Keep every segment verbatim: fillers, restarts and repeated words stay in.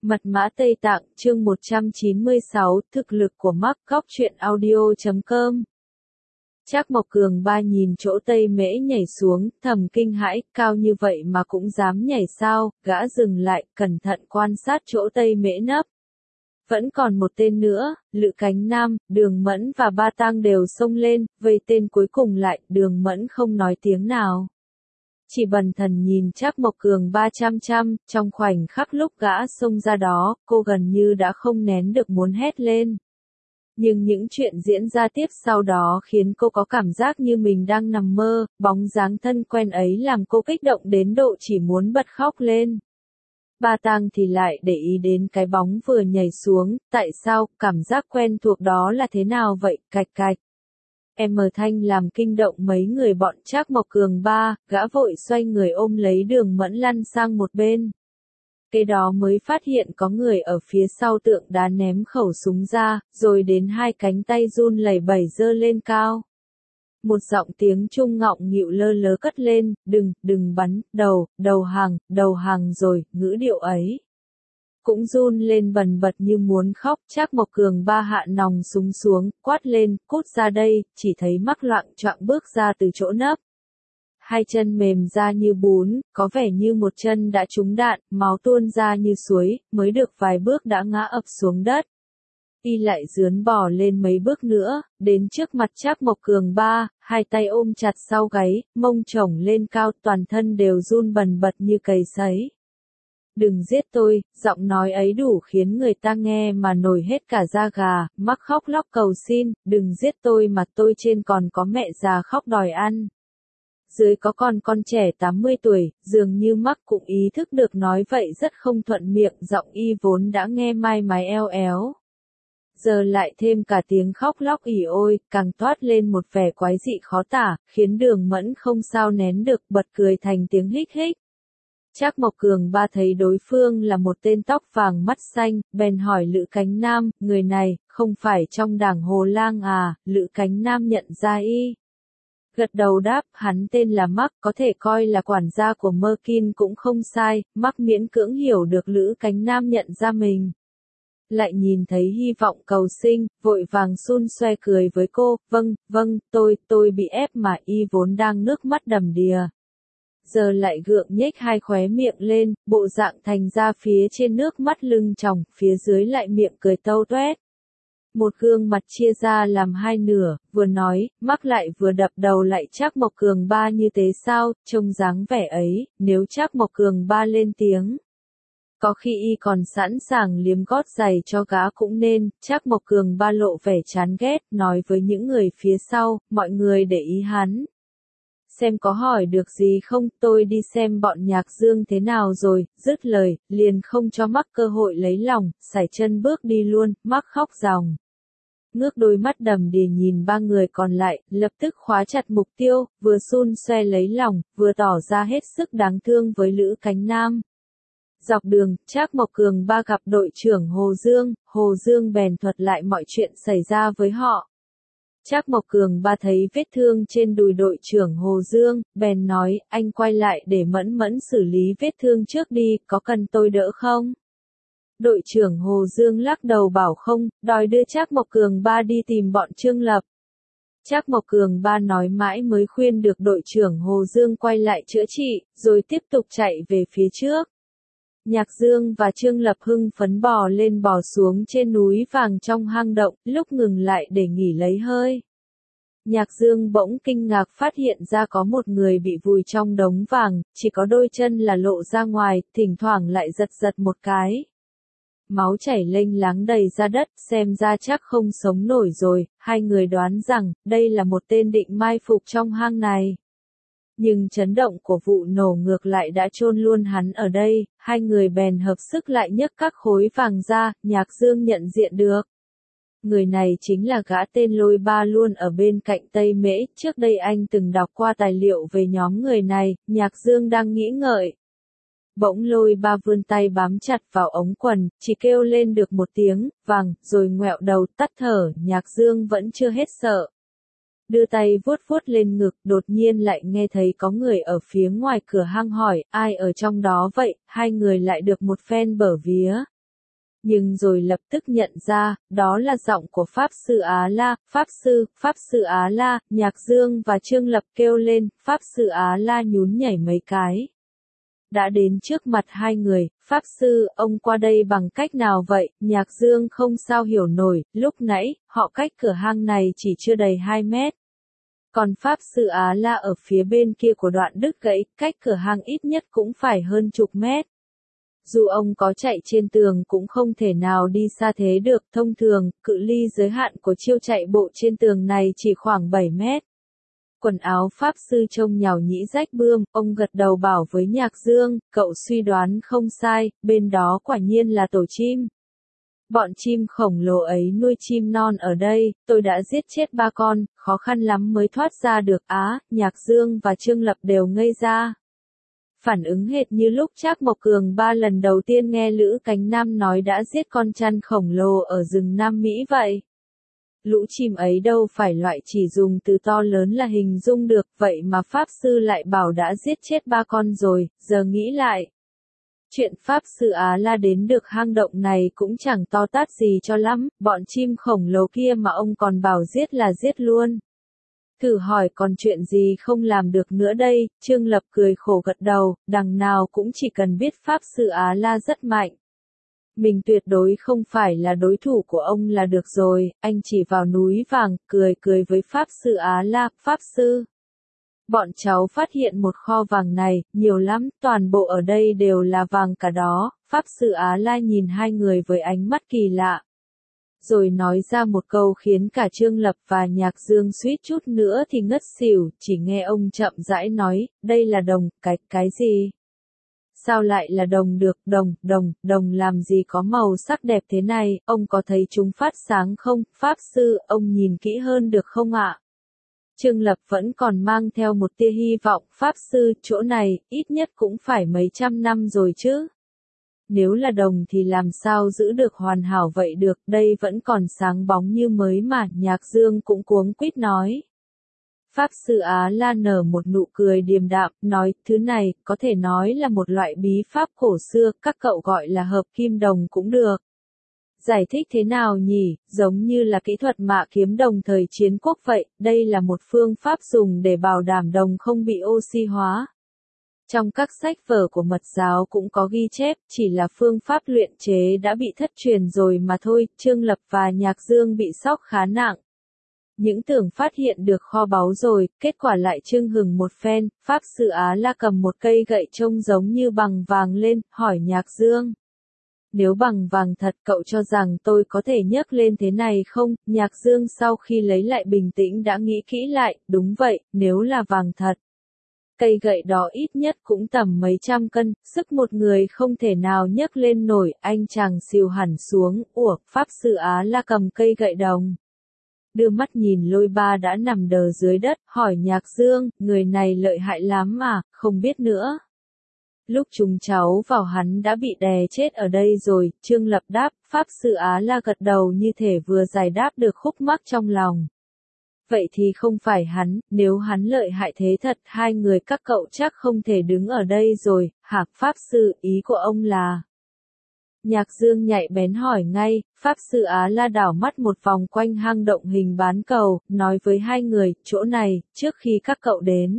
Mật mã Tây Tạng, chương một trăm chín mươi sáu, thực lực của Mark, góc truyện audio chấm com. Trác Mộc Cường Ba nhìn chỗ Tây Mễ nhảy xuống, thầm kinh hãi, cao như vậy mà cũng dám nhảy sao, gã dừng lại, cẩn thận quan sát chỗ Tây Mễ nấp. Vẫn còn một tên nữa, Lữ Cánh Nam, Đường Mẫn và Ba Tang đều xông lên, vây tên cuối cùng lại, Đường Mẫn không nói tiếng nào. Chỉ bần thần nhìn Trác Mộc Cường Ba chăm chăm, trong khoảnh khắc lúc gã xông ra đó, cô gần như đã không nén được muốn hét lên. Nhưng những chuyện diễn ra tiếp sau đó khiến cô có cảm giác như mình đang nằm mơ, bóng dáng thân quen ấy làm cô kích động đến độ chỉ muốn bật khóc lên. Ba Tang thì lại để ý đến cái bóng vừa nhảy xuống, tại sao, cảm giác quen thuộc đó là thế nào vậy, cạch cạch. Em mờ thanh làm kinh động mấy người bọn Trác Mộc Cường Ba, gã vội xoay người ôm lấy Đường Mẫn lăn sang một bên. Kế đó mới phát hiện có người ở phía sau tượng đá ném khẩu súng ra, rồi đến hai cánh tay run lẩy bẩy giơ lên cao. Một giọng tiếng Trung ngọng nghịu lơ lớ cất lên, đừng, đừng bắn, đầu, đầu hàng, đầu hàng rồi, ngữ điệu ấy. Cũng run lên bần bật như muốn khóc, Trác Mộc Cường Ba hạ nòng súng xuống, quát lên, cút ra đây, chỉ thấy Mắc loạng choạng bước ra từ chỗ nấp. Hai chân mềm ra như bún, có vẻ như một chân đã trúng đạn, máu tuôn ra như suối, mới được vài bước đã ngã ập xuống đất. Y lại rướn bò lên mấy bước nữa, đến trước mặt Trác Mộc Cường Ba, hai tay ôm chặt sau gáy, mông chổng lên cao, toàn thân đều run bần bật như cầy sấy. Đừng giết tôi, giọng nói ấy đủ khiến người ta nghe mà nổi hết cả da gà, Mắc khóc lóc cầu xin, đừng giết tôi mà tôi trên còn có mẹ già khóc đòi ăn. Dưới có con con trẻ tám mươi tuổi, dường như Mắc cũng ý thức được nói vậy rất không thuận miệng, giọng y vốn đã nghe mai mái eo éo. Giờ lại thêm cả tiếng khóc lóc ỉ ôi, càng toát lên một vẻ quái dị khó tả, khiến Đường Mẫn không sao nén được, bật cười thành tiếng hích hích. Trác Mộc Cường Ba thấy đối phương là một tên tóc vàng mắt xanh, bèn hỏi Lữ Cánh Nam, người này, không phải trong đảng Hồ Lang à, Lữ Cánh Nam nhận ra y. Gật đầu đáp, hắn tên là Mark, có thể coi là quản gia của Merkin cũng không sai, Mark miễn cưỡng hiểu được Lữ Cánh Nam nhận ra mình. Lại nhìn thấy hy vọng cầu sinh, vội vàng xun xoe cười với cô, vâng, vâng, tôi, tôi bị ép mà, y vốn đang nước mắt đầm đìa. Giờ lại gượng nhếch hai khóe miệng lên, bộ dạng thành ra phía trên nước mắt lưng tròng, phía dưới lại miệng cười tâu toét. Một gương mặt chia ra làm hai nửa, vừa nói, Mắc lại vừa đập đầu lại Trác Mộc Cường Ba như thế sao, trông dáng vẻ ấy, nếu Trác Mộc Cường Ba lên tiếng. Có khi y còn sẵn sàng liếm gót giày cho gã cũng nên, Trác Mộc Cường Ba lộ vẻ chán ghét, nói với những người phía sau, mọi người để ý hắn. Xem có hỏi được gì không, tôi đi xem bọn Nhạc Dương thế nào rồi, dứt lời, liền không cho Mắc cơ hội lấy lòng, sải chân bước đi luôn, Mắc khóc ròng. Ngước đôi mắt đầm đìa nhìn ba người còn lại, lập tức khóa chặt mục tiêu, vừa xun xoe lấy lòng, vừa tỏ ra hết sức đáng thương với Lữ Cánh Nam. Dọc đường, Trác Mộc Cường Ba gặp đội trưởng Hồ Dương, Hồ Dương bèn thuật lại mọi chuyện xảy ra với họ. Trác Mộc Cường Ba thấy vết thương trên đùi đội trưởng Hồ Dương, bèn nói, anh quay lại để Mẫn Mẫn xử lý vết thương trước đi, có cần tôi đỡ không? Đội trưởng Hồ Dương lắc đầu bảo không, đòi đưa Trác Mộc Cường Ba đi tìm bọn Trương Lập. Trác Mộc Cường Ba nói mãi mới khuyên được đội trưởng Hồ Dương quay lại chữa trị, rồi tiếp tục chạy về phía trước. Nhạc Dương và Trương Lập hưng phấn bò lên bò xuống trên núi vàng trong hang động, lúc ngừng lại để nghỉ lấy hơi. Nhạc Dương bỗng kinh ngạc phát hiện ra có một người bị vùi trong đống vàng, chỉ có đôi chân là lộ ra ngoài, thỉnh thoảng lại giật giật một cái. Máu chảy lênh láng đầy ra đất, xem ra chắc không sống nổi rồi, hai người đoán rằng, đây là một tên định mai phục trong hang này. Nhưng chấn động của vụ nổ ngược lại đã chôn luôn hắn ở đây, hai người bèn hợp sức lại nhấc các khối vàng ra, Nhạc Dương nhận diện được. Người này chính là gã tên Lôi Ba luôn ở bên cạnh Tây Mễ, trước đây anh từng đọc qua tài liệu về nhóm người này, Nhạc Dương đang nghĩ ngợi. Bỗng Lôi Ba vươn tay bám chặt vào ống quần, chỉ kêu lên được một tiếng, vàng, rồi ngoẹo đầu tắt thở, Nhạc Dương vẫn chưa hết sợ. Đưa tay vuốt vuốt lên ngực, đột nhiên lại nghe thấy có người ở phía ngoài cửa hang hỏi, ai ở trong đó vậy, hai người lại được một phen bở vía. Nhưng rồi lập tức nhận ra, đó là giọng của Pháp Sư Á La, Pháp Sư, Pháp Sư Á La, Nhạc Dương và Trương Lập kêu lên, Pháp Sư Á La nhún nhảy mấy cái. Đã đến trước mặt hai người, Pháp Sư, ông qua đây bằng cách nào vậy, Nhạc Dương không sao hiểu nổi, lúc nãy, họ cách cửa hang này chỉ chưa đầy hai mét. Còn Pháp Sư Á La ở phía bên kia của đoạn đứt gãy, cách cửa hang ít nhất cũng phải hơn chục mét. Dù ông có chạy trên tường cũng không thể nào đi xa thế được, thông thường, cự ly giới hạn của chiêu chạy bộ trên tường này chỉ khoảng bảy mét. Quần áo Pháp Sư trông nhàu nhĩ rách bươm, ông gật đầu bảo với Nhạc Dương, cậu suy đoán không sai, bên đó quả nhiên là tổ chim. Bọn chim khổng lồ ấy nuôi chim non ở đây, tôi đã giết chết ba con, khó khăn lắm mới thoát ra được. Á, Nhạc Dương và Trương Lập đều ngây ra. Phản ứng hệt như lúc Trác Mộc Cường ba lần đầu tiên nghe Lữ Cánh Nam nói đã giết con chăn khổng lồ ở rừng Nam Mỹ vậy. Lũ chim ấy đâu phải loại chỉ dùng từ to lớn là hình dung được, vậy mà Pháp Sư lại bảo đã giết chết ba con rồi, giờ nghĩ lại. Chuyện Pháp Sư Á La đến được hang động này cũng chẳng to tát gì cho lắm, bọn chim khổng lồ kia mà ông còn bảo giết là giết luôn. Thử hỏi còn chuyện gì không làm được nữa đây, Trương Lập cười khổ gật đầu, đằng nào cũng chỉ cần biết Pháp Sư Á La rất mạnh. Mình tuyệt đối không phải là đối thủ của ông là được rồi, anh chỉ vào núi vàng, cười cười với Pháp Sư Á La, Pháp Sư. Bọn cháu phát hiện một kho vàng này, nhiều lắm, toàn bộ ở đây đều là vàng cả đó, Pháp Sư Á La nhìn hai người với ánh mắt kỳ lạ. Rồi nói ra một câu khiến cả Trương Lập và Nhạc Dương suýt chút nữa thì ngất xỉu, chỉ nghe ông chậm rãi nói, đây là đồng, cái, cái gì? Sao lại là đồng được, đồng, đồng, đồng làm gì có màu sắc đẹp thế này, ông có thấy chúng phát sáng không, Pháp Sư, ông nhìn kỹ hơn được không ạ? Trương Lập vẫn còn mang theo một tia hy vọng, Pháp Sư, chỗ này, ít nhất cũng phải mấy trăm năm rồi chứ. Nếu là đồng thì làm sao giữ được hoàn hảo vậy được, đây vẫn còn sáng bóng như mới mà, Nhạc Dương cũng cuống quýt nói. Pháp Sư Á La nở một nụ cười điềm đạm, nói, thứ này, có thể nói là một loại bí pháp cổ xưa, các cậu gọi là hợp kim đồng cũng được. Giải thích thế nào nhỉ, giống như là kỹ thuật mạ kiếm đồng thời chiến quốc vậy, đây là một phương pháp dùng để bảo đảm đồng không bị oxy hóa. Trong các sách vở của Mật giáo cũng có ghi chép, chỉ là phương pháp luyện chế đã bị thất truyền rồi mà thôi, Trương Lập và Nhạc Dương bị sốc khá nặng. Những tưởng phát hiện được kho báu rồi, kết quả lại chưng hừng một phen, Pháp Sư Á La cầm một cây gậy trông giống như bằng vàng lên, hỏi Nhạc Dương. Nếu bằng vàng thật cậu cho rằng tôi có thể nhấc lên thế này không? Nhạc Dương sau khi lấy lại bình tĩnh đã nghĩ kỹ lại, đúng vậy, nếu là vàng thật. Cây gậy đó ít nhất cũng tầm mấy trăm cân, sức một người không thể nào nhấc lên nổi, anh chàng xìu hẳn xuống, ủa, Pháp Sư Á La cầm cây gậy đồng. Đưa mắt nhìn Lôi Ba đã nằm đờ dưới đất, hỏi Nhạc Dương, người này lợi hại lắm mà, không biết nữa. Lúc chúng cháu vào hắn đã bị đè chết ở đây rồi, Trương Lập đáp, Pháp Sư Á La gật đầu như thể vừa giải đáp được khúc mắc trong lòng. Vậy thì không phải hắn, nếu hắn lợi hại thế thật, hai người các cậu chắc không thể đứng ở đây rồi, hả Pháp Sư, ý của ông là... Nhạc Dương nhạy bén hỏi ngay, Pháp Sư Á La đảo mắt một vòng quanh hang động hình bán cầu, nói với hai người, chỗ này, trước khi các cậu đến.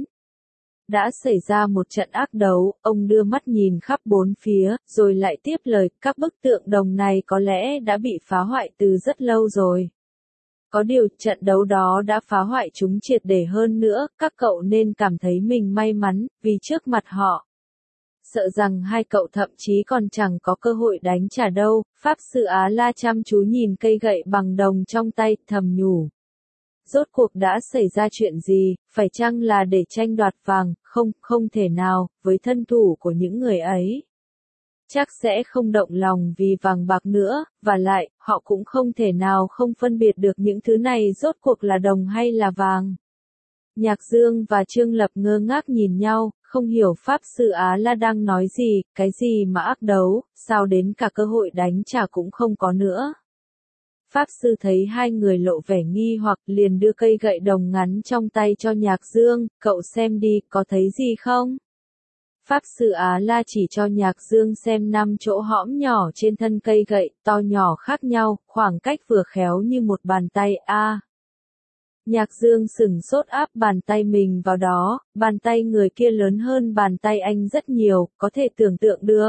Đã xảy ra một trận ác đấu, ông đưa mắt nhìn khắp bốn phía, rồi lại tiếp lời, các bức tượng đồng này có lẽ đã bị phá hoại từ rất lâu rồi. Có điều, trận đấu đó đã phá hoại chúng triệt để hơn nữa, các cậu nên cảm thấy mình may mắn, vì trước mặt họ. Sợ rằng hai cậu thậm chí còn chẳng có cơ hội đánh trả đâu, Pháp Sư Á La chăm chú nhìn cây gậy bằng đồng trong tay, thầm nhủ. Rốt cuộc đã xảy ra chuyện gì, phải chăng là để tranh đoạt vàng, không, không thể nào, với thân thủ của những người ấy. Chắc sẽ không động lòng vì vàng bạc nữa, và lại, họ cũng không thể nào không phân biệt được những thứ này rốt cuộc là đồng hay là vàng. Nhạc Dương và Trương Lập ngơ ngác nhìn nhau, không hiểu Pháp Sư Á La đang nói gì, cái gì mà ác đấu, sao đến cả cơ hội đánh trả cũng không có nữa. Pháp Sư thấy hai người lộ vẻ nghi hoặc liền đưa cây gậy đồng ngắn trong tay cho Nhạc Dương, cậu xem đi, có thấy gì không? Pháp Sư Á La chỉ cho Nhạc Dương xem năm chỗ hõm nhỏ trên thân cây gậy, to nhỏ khác nhau, khoảng cách vừa khéo như một bàn tay a. À, Nhạc Dương sửng sốt áp bàn tay mình vào đó, bàn tay người kia lớn hơn bàn tay anh rất nhiều, có thể tưởng tượng được.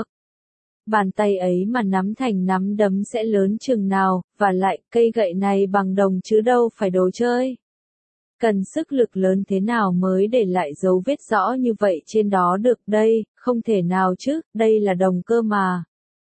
Bàn tay ấy mà nắm thành nắm đấm sẽ lớn chừng nào, và lại cây gậy này bằng đồng chứ đâu phải đồ chơi. Cần sức lực lớn thế nào mới để lại dấu vết rõ như vậy trên đó được đây, không thể nào chứ, đây là đồng cơ mà.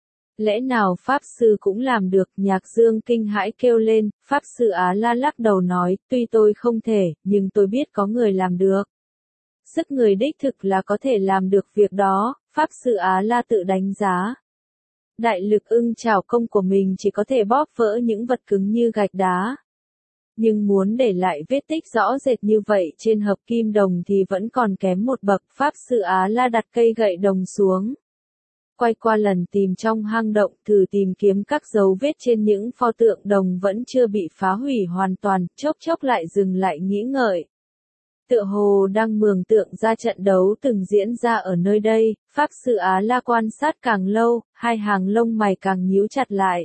Lẽ nào Pháp Sư cũng làm được, Nhạc Dương kinh hãi kêu lên, Pháp Sư Á La lắc đầu nói, tuy tôi không thể, nhưng tôi biết có người làm được. Sức người đích thực là có thể làm được việc đó, Pháp Sư Á La tự đánh giá. Đại lực ưng trảo công của mình chỉ có thể bóp vỡ những vật cứng như gạch đá. Nhưng muốn để lại vết tích rõ rệt như vậy trên hợp kim đồng thì vẫn còn kém một bậc. Pháp Sư Á La đặt cây gậy đồng xuống. Quay qua lần tìm trong hang động, thử tìm kiếm các dấu vết trên những pho tượng đồng vẫn chưa bị phá hủy hoàn toàn, chốc chốc lại dừng lại nghĩ ngợi. Tựa hồ đang mường tượng ra trận đấu từng diễn ra ở nơi đây, Pháp Sư Á La quan sát càng lâu, hai hàng lông mày càng nhíu chặt lại.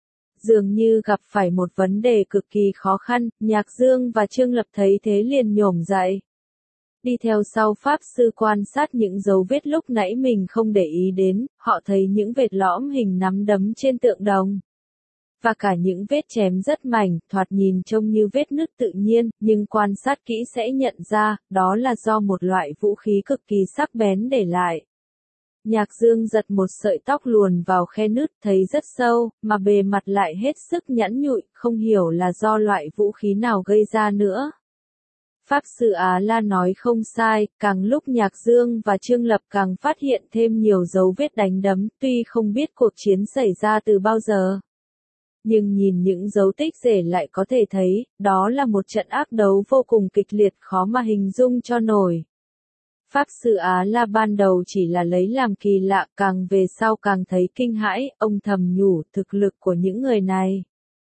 Dường như gặp phải một vấn đề cực kỳ khó khăn, Nhạc Dương và Trương Lập thấy thế liền nhổm dậy. Đi theo sau Pháp Sư quan sát những dấu vết lúc nãy mình không để ý đến, họ thấy những vệt lõm hình nắm đấm trên tượng đồng. Và cả những vết chém rất mảnh, thoạt nhìn trông như vết nứt tự nhiên, nhưng quan sát kỹ sẽ nhận ra, đó là do một loại vũ khí cực kỳ sắc bén để lại. Nhạc Dương giật một sợi tóc luồn vào khe nứt thấy rất sâu, mà bề mặt lại hết sức nhẵn nhụi, không hiểu là do loại vũ khí nào gây ra nữa. Pháp Sư Á La nói không sai, càng lúc Nhạc Dương và Trương Lập càng phát hiện thêm nhiều dấu vết đánh đấm, tuy không biết cuộc chiến xảy ra từ bao giờ. Nhưng nhìn những dấu tích để lại có thể thấy, đó là một trận ác đấu vô cùng kịch liệt khó mà hình dung cho nổi. Pháp Sư Á La ban đầu chỉ là lấy làm kỳ lạ, càng về sau càng thấy kinh hãi, ông thầm nhủ thực lực của những người này.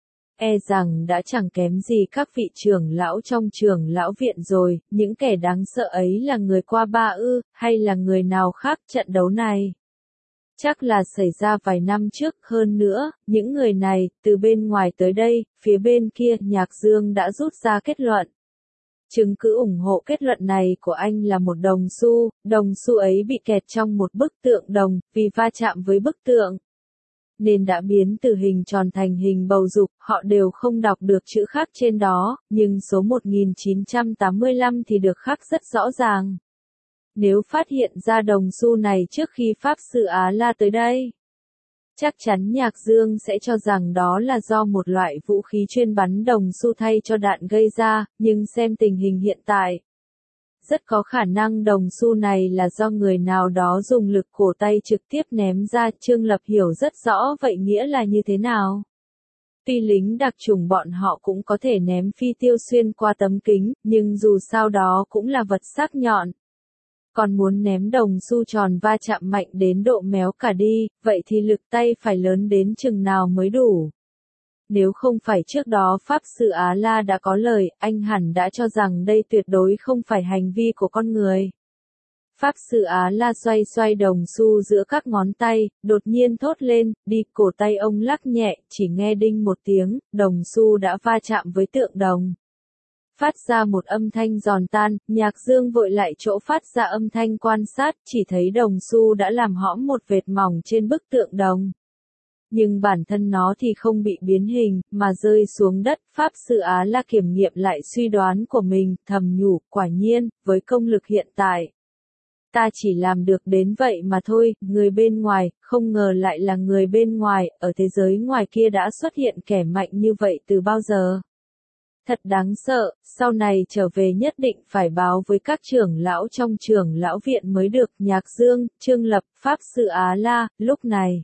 E rằng đã chẳng kém gì các vị trưởng lão trong trưởng lão viện rồi, những kẻ đáng sợ ấy là người qua ba ư, hay là người nào khác trận đấu này? Chắc là xảy ra vài năm trước, hơn nữa, những người này, từ bên ngoài tới đây, phía bên kia, Nhạc Dương đã rút ra kết luận. Chứng cứ ủng hộ kết luận này của anh là một đồng xu, đồng xu ấy bị kẹt trong một bức tượng đồng, vì va chạm với bức tượng. Nên đã biến từ hình tròn thành hình bầu dục, họ đều không đọc được chữ khắc trên đó, nhưng số một nghìn chín trăm tám mươi lăm thì được khắc rất rõ ràng. Nếu phát hiện ra đồng xu này trước khi Pháp Sư Á La tới đây, chắc chắn Nhạc Dương sẽ cho rằng đó là do một loại vũ khí chuyên bắn đồng xu thay cho đạn gây ra, nhưng xem tình hình hiện tại, rất có khả năng đồng xu này là do người nào đó dùng lực cổ tay trực tiếp ném ra. Trương Lập hiểu rất rõ vậy nghĩa là như thế nào. Tuy lính đặc chủng bọn họ cũng có thể ném phi tiêu xuyên qua tấm kính, nhưng dù sao đó cũng là vật sắc nhọn. Còn muốn ném đồng xu tròn va chạm mạnh đến độ méo cả đi, vậy thì lực tay phải lớn đến chừng nào mới đủ. Nếu không phải trước đó Pháp Sư Á La đã có lời, anh hẳn đã cho rằng đây tuyệt đối không phải hành vi của con người. Pháp Sư Á La xoay xoay đồng xu giữa các ngón tay, đột nhiên thốt lên, đi, cổ tay ông lắc nhẹ, chỉ nghe đinh một tiếng, đồng xu đã va chạm với tượng đồng. Phát ra một âm thanh giòn tan, Nhạc Dương vội lại chỗ phát ra âm thanh quan sát, chỉ thấy đồng xu đã làm hõm một vệt mỏng trên bức tượng đồng. Nhưng bản thân nó thì không bị biến hình, mà rơi xuống đất. Pháp Sư Á La kiểm nghiệm lại suy đoán của mình, thầm nhủ, quả nhiên, với công lực hiện tại, ta chỉ làm được đến vậy mà thôi. Người bên ngoài, không ngờ lại là người bên ngoài, ở thế giới ngoài kia đã xuất hiện kẻ mạnh như vậy từ bao giờ. Thật đáng sợ, sau này trở về nhất định phải báo với các trưởng lão trong trưởng lão viện mới được. Nhạc Dương, Trương Lập, Pháp Sư Á La, lúc này.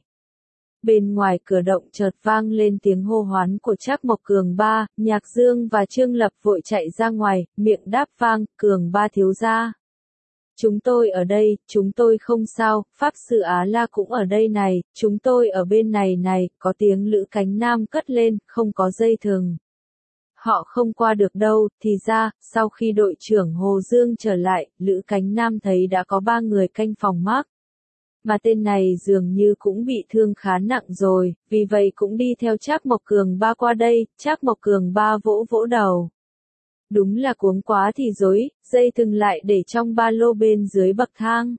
Bên ngoài cửa động chợt vang lên tiếng hô hoán của Trác Mộc Cường Ba, Nhạc Dương và Trương Lập vội chạy ra ngoài, miệng đáp vang, Cường Ba thiếu gia. Chúng tôi ở đây, chúng tôi không sao, Pháp Sư Á La cũng ở đây này, chúng tôi ở bên này này, có tiếng lữ cánh nam cất lên, không có dây thừng. họ không qua được đâu. Thì ra, sau khi đội trưởng Hồ Dương trở lại, Lữ Cánh Nam thấy đã có ba người canh phòng Mark. Mà tên này dường như cũng bị thương khá nặng rồi, vì vậy cũng đi theo Trác Mộc Cường Ba qua đây. Trác Mộc Cường Ba vỗ vỗ đầu. Đúng là cuống quá thì dối, dây thừng lại để trong ba lô bên dưới bậc thang.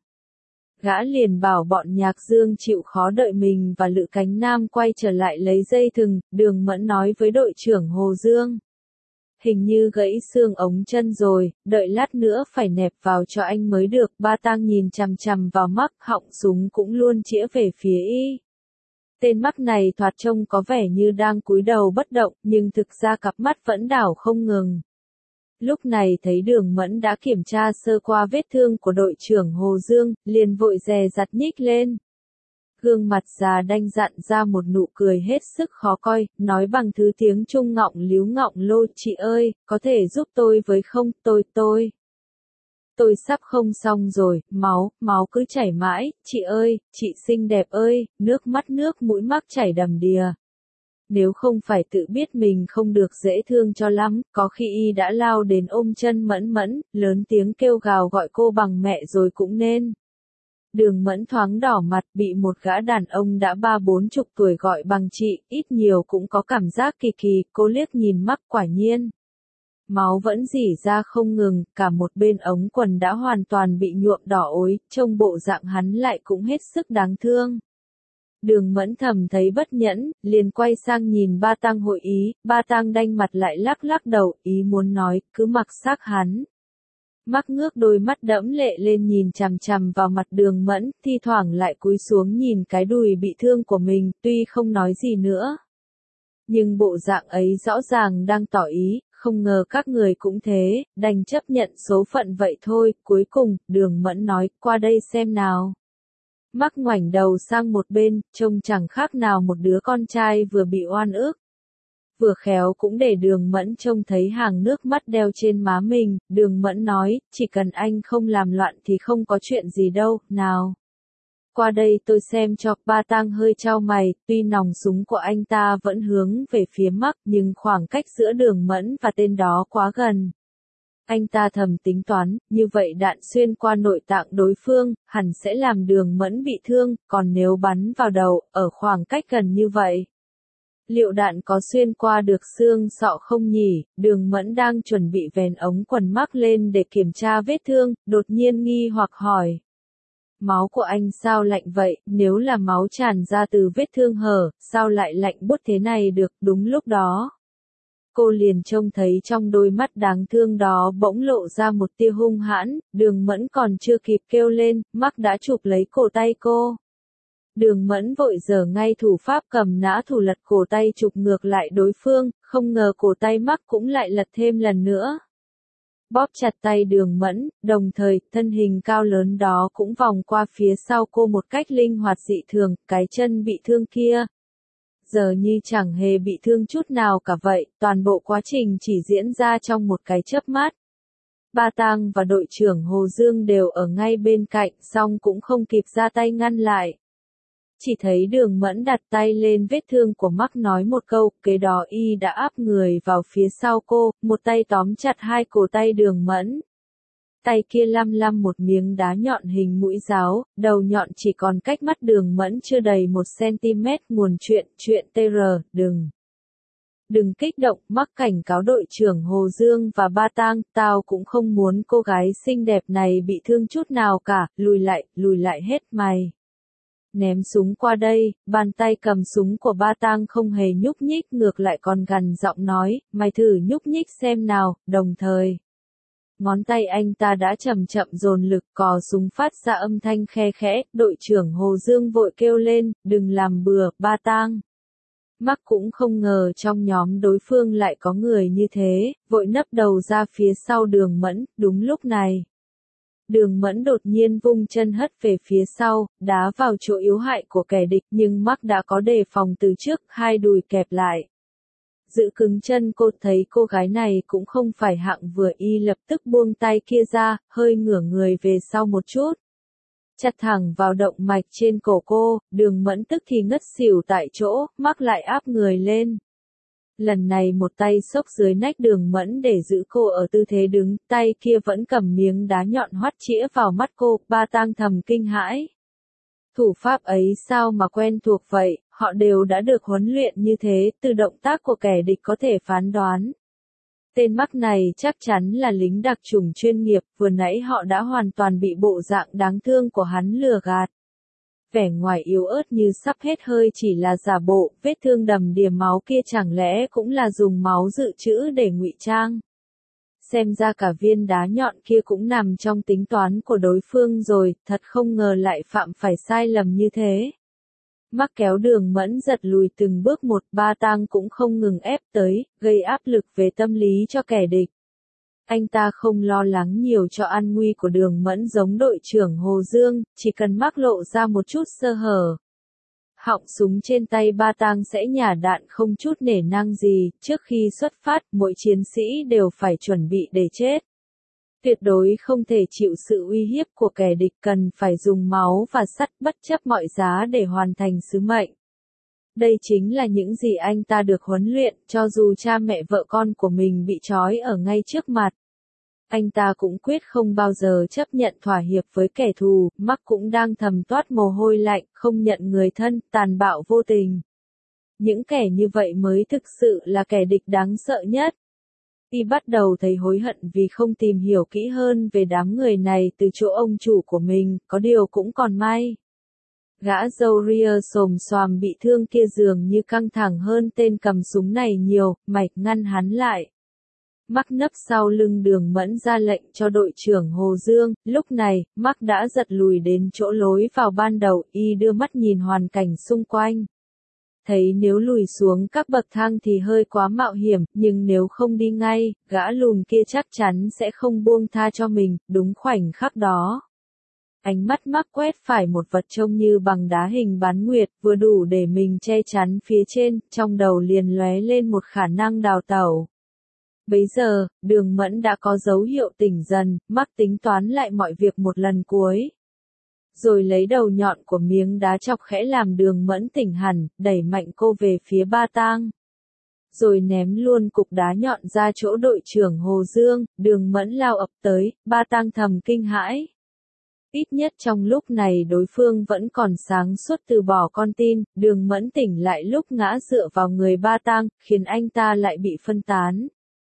Gã liền bảo bọn Nhạc Dương chịu khó đợi mình và Lữ Cánh Nam quay trở lại lấy dây thừng. Đường Mẫn nói với đội trưởng Hồ Dương. Hình như gãy xương ống chân rồi, đợi lát nữa phải nẹp vào cho anh mới được. Ba Tang nhìn chằm chằm vào Mark, họng súng cũng luôn chĩa về phía y. Tên Mark này thoạt trông có vẻ như đang cúi đầu bất động, nhưng thực ra cặp mắt vẫn đảo không ngừng. Lúc này thấy Đường Mẫn đã kiểm tra sơ qua vết thương của đội trưởng Hồ Dương, liền vội dè dặt nhích lên. Gương mặt già đanh dặn ra một nụ cười hết sức khó coi, nói bằng thứ tiếng Trung ngọng líu ngọng lô. Chị ơi, có thể giúp tôi với không, tôi, tôi. Tôi sắp không xong rồi, máu, máu cứ chảy mãi. Chị ơi, chị xinh đẹp ơi, nước mắt nước mũi Mark chảy đầm đìa. Nếu không phải tự biết mình không được dễ thương cho lắm, có khi y đã lao đến ôm chân Mẫn Mẫn, lớn tiếng kêu gào gọi cô bằng mẹ rồi cũng nên. Đường Mẫn thoáng đỏ mặt, bị một gã đàn ông đã ba bốn chục tuổi gọi bằng chị, ít nhiều cũng có cảm giác kỳ kỳ. Cô liếc nhìn Mark, quả nhiên. Máu vẫn rỉ ra không ngừng, cả một bên ống quần đã hoàn toàn bị nhuộm đỏ ối, trông bộ dạng hắn lại cũng hết sức đáng thương. Đường Mẫn thầm thấy bất nhẫn, liền quay sang nhìn Ba Tang hội ý. Ba Tang đanh mặt lại lắc lắc đầu, ý muốn nói, cứ mặc xác hắn. Mark ngước đôi mắt đẫm lệ lên nhìn chằm chằm vào mặt Đường Mẫn, thi thoảng lại cúi xuống nhìn cái đùi bị thương của mình, tuy không nói gì nữa. Nhưng bộ dạng ấy rõ ràng đang tỏ ý, không ngờ các người cũng thế, đành chấp nhận số phận vậy thôi. Cuối cùng, Đường Mẫn nói, qua đây xem nào. Mark ngoảnh đầu sang một bên, trông chẳng khác nào một đứa con trai vừa bị oan ức. Vừa khéo cũng để Đường Mẫn trông thấy hàng nước mắt đeo trên má mình. Đường Mẫn nói, chỉ cần anh không làm loạn thì không có chuyện gì đâu, nào. Qua đây tôi xem cho. Ba Tang hơi chau mày, tuy nòng súng của anh ta vẫn hướng về phía Mark, nhưng khoảng cách giữa Đường Mẫn và tên đó quá gần. Anh ta thầm tính toán, như vậy đạn xuyên qua nội tạng đối phương, hẳn sẽ làm Đường Mẫn bị thương, còn nếu bắn vào đầu, ở khoảng cách gần như vậy. Liệu đạn có xuyên qua được xương sọ không nhỉ? Đường Mẫn đang chuẩn bị vén ống quần Mark lên để kiểm tra vết thương, đột nhiên nghi hoặc hỏi. Máu của anh sao lạnh vậy? Nếu là máu tràn ra từ vết thương hở, sao lại lạnh buốt thế này được? Đúng lúc đó, cô liền trông thấy trong đôi mắt đáng thương đó bỗng lộ ra một tia hung hãn. Đường Mẫn còn chưa kịp kêu lên, Mark đã chụp lấy cổ tay cô. Đường Mẫn vội giở ngay thủ pháp cầm nã thủ lật cổ tay chụp ngược lại đối phương, không ngờ cổ tay Mark cũng lại lật thêm lần nữa. Bóp chặt tay Đường Mẫn, đồng thời, thân hình cao lớn đó cũng vòng qua phía sau cô một cách linh hoạt dị thường. Cái chân bị thương kia giờ như chẳng hề bị thương chút nào cả vậy, toàn bộ quá trình chỉ diễn ra trong một cái chớp mắt. Ba Tang và đội trưởng Hồ Dương đều ở ngay bên cạnh, song cũng không kịp ra tay ngăn lại. Chỉ thấy Đường Mẫn đặt tay lên vết thương của Mark nói một câu, kế đó y đã áp người vào phía sau cô, một tay tóm chặt hai cổ tay Đường Mẫn. Tay kia lăm lăm một miếng đá nhọn hình mũi giáo, đầu nhọn chỉ còn cách mắt Đường Mẫn chưa đầy một xăng-ti-mét. Nguồn chuyện, chuyện tê rờ, đừng. Đừng kích động, Mark cảnh cáo đội trưởng Hồ Dương và Ba Tang, tao cũng không muốn cô gái xinh đẹp này bị thương chút nào cả, lùi lại, lùi lại hết mày. Ném súng qua đây. Bàn tay cầm súng của Ba Tang không hề nhúc nhích, ngược lại còn gằn giọng nói, mày thử nhúc nhích xem nào. Đồng thời, ngón tay anh ta đã chậm chậm dồn lực, cò súng phát ra âm thanh khe khẽ. Đội trưởng Hồ Dương vội kêu lên, đừng làm bừa, Ba Tang. Mark cũng không ngờ trong nhóm đối phương lại có người như thế, vội nấp đầu ra phía sau Đường Mẫn. Đúng lúc này, Đường Mẫn đột nhiên vung chân hất về phía sau, đá vào chỗ yếu hại của kẻ địch, nhưng Mark đã có đề phòng từ trước, hai đùi kẹp lại. Giữ cứng chân. Cô thấy cô gái này cũng không phải hạng vừa, y lập tức buông tay kia ra, hơi ngửa người về sau một chút. Chặt thẳng vào động mạch trên cổ cô. Đường Mẫn tức thì ngất xỉu tại chỗ, Mark lại áp người lên. Lần này một tay xốc dưới nách Đường Mẫn để giữ cô ở tư thế đứng, tay kia vẫn cầm miếng đá nhọn hoắt chĩa vào mắt cô, Ba Tang thầm kinh hãi. Thủ pháp ấy sao mà quen thuộc vậy, họ đều đã được huấn luyện như thế, từ động tác của kẻ địch có thể phán đoán. Tên Mark này chắc chắn là lính đặc chủng chuyên nghiệp, vừa nãy họ đã hoàn toàn bị bộ dạng đáng thương của hắn lừa gạt. Vẻ ngoài yếu ớt như sắp hết hơi chỉ là giả bộ, vết thương đầm đìa máu kia chẳng lẽ cũng là dùng máu dự trữ để ngụy trang. Xem ra cả viên đá nhọn kia cũng nằm trong tính toán của đối phương rồi, thật không ngờ lại phạm phải sai lầm như thế. Mark kéo Đường Mẫn giật lùi từng bước một, Ba Tang cũng không ngừng ép tới, gây áp lực về tâm lý cho kẻ địch. Anh ta không lo lắng nhiều cho an nguy của Đường Mẫn giống đội trưởng Hồ Dương, chỉ cần Mark lộ ra một chút sơ hở. Họng súng trên tay Ba Tang sẽ nhả đạn không chút nể nang gì, trước khi xuất phát, mỗi chiến sĩ đều phải chuẩn bị để chết. Tuyệt đối không thể chịu sự uy hiếp của kẻ địch, cần phải dùng máu và sắt bất chấp mọi giá để hoàn thành sứ mệnh. Đây chính là những gì anh ta được huấn luyện, cho dù cha mẹ vợ con của mình bị trói ở ngay trước mặt. Anh ta cũng quyết không bao giờ chấp nhận thỏa hiệp với kẻ thù, Mark cũng đang thầm toát mồ hôi lạnh, không nhận người thân, tàn bạo vô tình. Những kẻ như vậy mới thực sự là kẻ địch đáng sợ nhất. Y bắt đầu thấy hối hận vì không tìm hiểu kỹ hơn về đám người này từ chỗ ông chủ của mình, có điều cũng còn may. Gã râu ria xồm xoàm bị thương kia dường như căng thẳng hơn tên cầm súng này nhiều, mạch ngăn hắn lại. Mark nấp sau lưng Đường Mẫn ra lệnh cho đội trưởng Hồ Dương, lúc này, Mark đã giật lùi đến chỗ lối vào ban đầu, y đưa mắt nhìn hoàn cảnh xung quanh. Thấy nếu lùi xuống các bậc thang thì hơi quá mạo hiểm, nhưng nếu không đi ngay, gã lùn kia chắc chắn sẽ không buông tha cho mình, đúng khoảnh khắc đó. Ánh mắt Mark quét phải một vật trông như bằng đá hình bán nguyệt, vừa đủ để mình che chắn phía trên, trong đầu liền lóe lên một khả năng đào tẩu. Bấy giờ, Đường Mẫn đã có dấu hiệu tỉnh dần, Mark tính toán lại mọi việc một lần cuối. Rồi lấy đầu nhọn của miếng đá chọc khẽ làm Đường Mẫn tỉnh hẳn, đẩy mạnh cô về phía Ba Tang. Rồi ném luôn cục đá nhọn ra chỗ đội trưởng Hồ Dương, Đường Mẫn lao ập tới, Ba Tang thầm kinh hãi. Ít nhất trong lúc này đối phương vẫn còn sáng suốt từ bỏ con tin, Đường Mẫn tỉnh lại lúc ngã dựa vào người Ba Tang, khiến anh ta lại bị phân tán.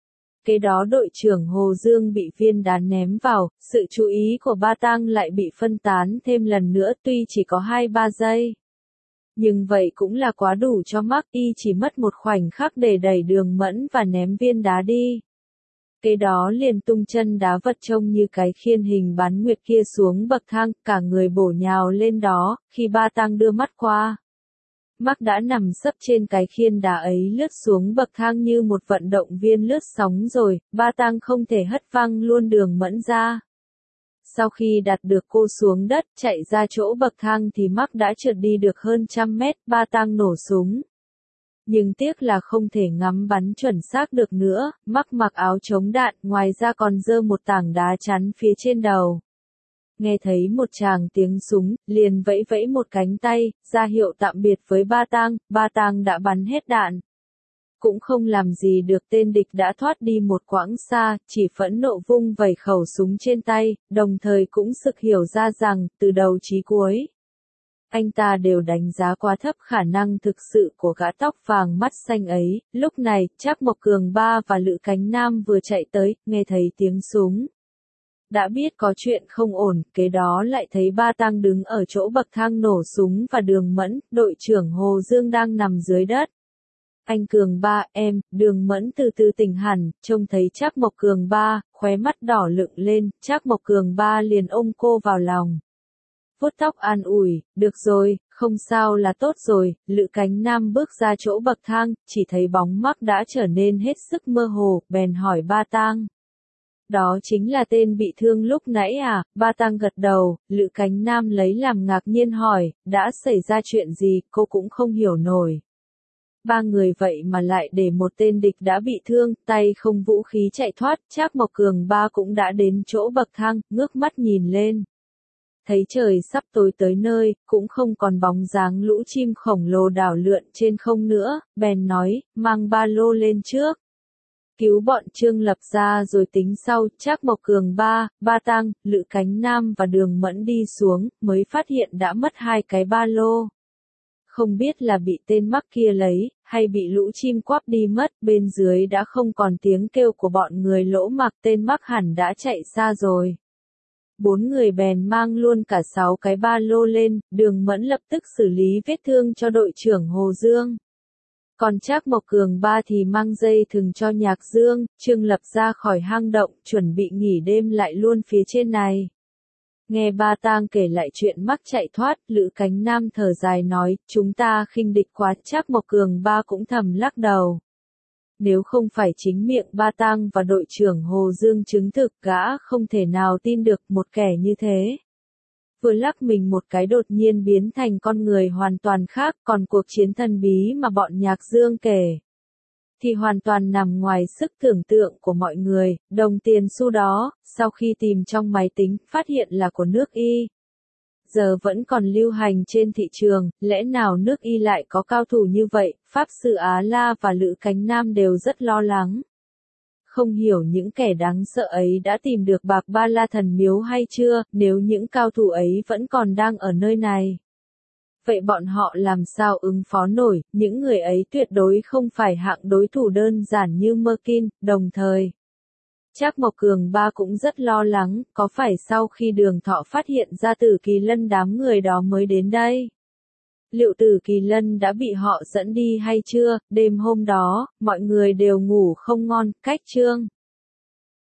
Kế đó đội trưởng Hồ Dương bị viên đá ném vào, sự chú ý của Ba Tang lại bị phân tán thêm lần nữa tuy chỉ có hai ba giây. Nhưng vậy cũng là quá đủ cho Mark, y chỉ mất một khoảnh khắc để đẩy Đường Mẫn và ném viên đá đi. Kế đó liền tung chân đá vật trông như cái khiên hình bán nguyệt kia xuống bậc thang, cả người bổ nhào lên đó, khi Ba Tang đưa mắt qua. Mark đã nằm sấp trên cái khiên đá ấy lướt xuống bậc thang như một vận động viên lướt sóng rồi, Ba Tang không thể hất văng luôn Đường Mẫn ra. Sau khi đặt được cô xuống đất, chạy ra chỗ bậc thang thì Mark đã trượt đi được hơn trăm mét, Ba Tang nổ súng. Nhưng tiếc là không thể ngắm bắn chuẩn xác được nữa, Mark mặc áo chống đạn, ngoài ra còn giơ một tảng đá chắn phía trên đầu. Nghe thấy một tràng tiếng súng, liền vẫy vẫy một cánh tay, ra hiệu tạm biệt với Ba Tang, Ba Tang đã bắn hết đạn. Cũng không làm gì được tên địch đã thoát đi một quãng xa, chỉ phẫn nộ vung vẩy khẩu súng trên tay, đồng thời cũng sực hiểu ra rằng, từ đầu chí cuối, anh ta đều đánh giá quá thấp khả năng thực sự của gã tóc vàng mắt xanh ấy. Lúc này, Trác Mộc Cường Ba và Lữ Cánh Nam vừa chạy tới, nghe thấy tiếng súng. Đã biết có chuyện không ổn, kế đó lại thấy Ba Tang đứng ở chỗ bậc thang nổ súng và Đường Mẫn, đội trưởng Hồ Dương đang nằm dưới đất. Anh Cường Ba, em, Đường Mẫn từ từ tỉnh hẳn, trông thấy Trác Mộc Cường Ba, khóe mắt đỏ lựng lên, Trác Mộc Cường Ba liền ôm cô vào lòng. Vuốt tóc an ủi, được rồi, không sao là tốt rồi. Lữ Cánh Nam bước ra chỗ bậc thang, chỉ thấy bóng Mark đã trở nên hết sức mơ hồ, bèn hỏi Ba Tang. Đó chính là tên bị thương lúc nãy à? Ba Tang gật đầu, Lữ Cánh Nam lấy làm ngạc nhiên hỏi, đã xảy ra chuyện gì, cô cũng không hiểu nổi. Ba người vậy mà lại để một tên địch đã bị thương, tay không vũ khí chạy thoát, Trác Mộc Cường Ba cũng đã đến chỗ bậc thang, ngước mắt nhìn lên. thấy trời sắp tối tới nơi, cũng không còn bóng dáng lũ chim khổng lồ đảo lượn trên không nữa, bèn nói, mang ba lô lên trước. Cứu bọn Trương Lập ra rồi tính sau, Trác Mộc Cường ba, Ba Tang, Lữ Cánh Nam và Đường Mẫn đi xuống, mới phát hiện đã mất hai cái ba lô. Không biết là bị tên mắc kia lấy, hay bị lũ chim quắp đi mất, bên dưới đã không còn tiếng kêu của bọn người Lỗ Mặc, tên mắc hẳn đã chạy xa rồi. Bốn người bèn mang luôn cả sáu cái ba lô lên, Đường Mẫn lập tức xử lý vết thương cho đội trưởng Hồ Dương. Còn Trác Mộc Cường ba thì mang dây thừng cho Nhạc Dương, Trương Lập ra khỏi hang động, chuẩn bị nghỉ đêm lại luôn phía trên này. Nghe Ba Tang kể lại chuyện mắc chạy thoát, Lữ Cánh Nam thở dài nói, chúng ta khinh địch quá, Trác Mộc Cường ba cũng thầm lắc đầu. Nếu không phải chính miệng Ba Tang và đội trưởng Hồ Dương chứng thực, gã không thể nào tin được một kẻ như thế. Vừa lắc mình một cái đột nhiên biến thành con người hoàn toàn khác, còn cuộc chiến thần bí mà bọn Nhạc Dương kể thì hoàn toàn nằm ngoài sức tưởng tượng của mọi người. Đồng tiền xu đó, sau khi tìm trong máy tính, phát hiện là của nước Y. Giờ vẫn còn lưu hành trên thị trường, lẽ nào nước Y lại có cao thủ như vậy? Pháp Sư Á La và Lữ Cánh Nam đều rất lo lắng. Không hiểu những kẻ đáng sợ ấy đã tìm được Bạc Ba La Thần Miếu hay chưa, nếu những cao thủ ấy vẫn còn đang ở nơi này. Vậy bọn họ làm sao ứng phó nổi, những người ấy tuyệt đối không phải hạng đối thủ đơn giản như Merkin, đồng thời. Trác Mộc Cường ba cũng rất lo lắng, có phải sau khi Đường Thọ phát hiện ra Tử Kỳ Lân đám người đó mới đến đây? Liệu Tử Kỳ Lân đã bị họ dẫn đi hay chưa? Đêm hôm đó, mọi người đều ngủ không ngon, cách chương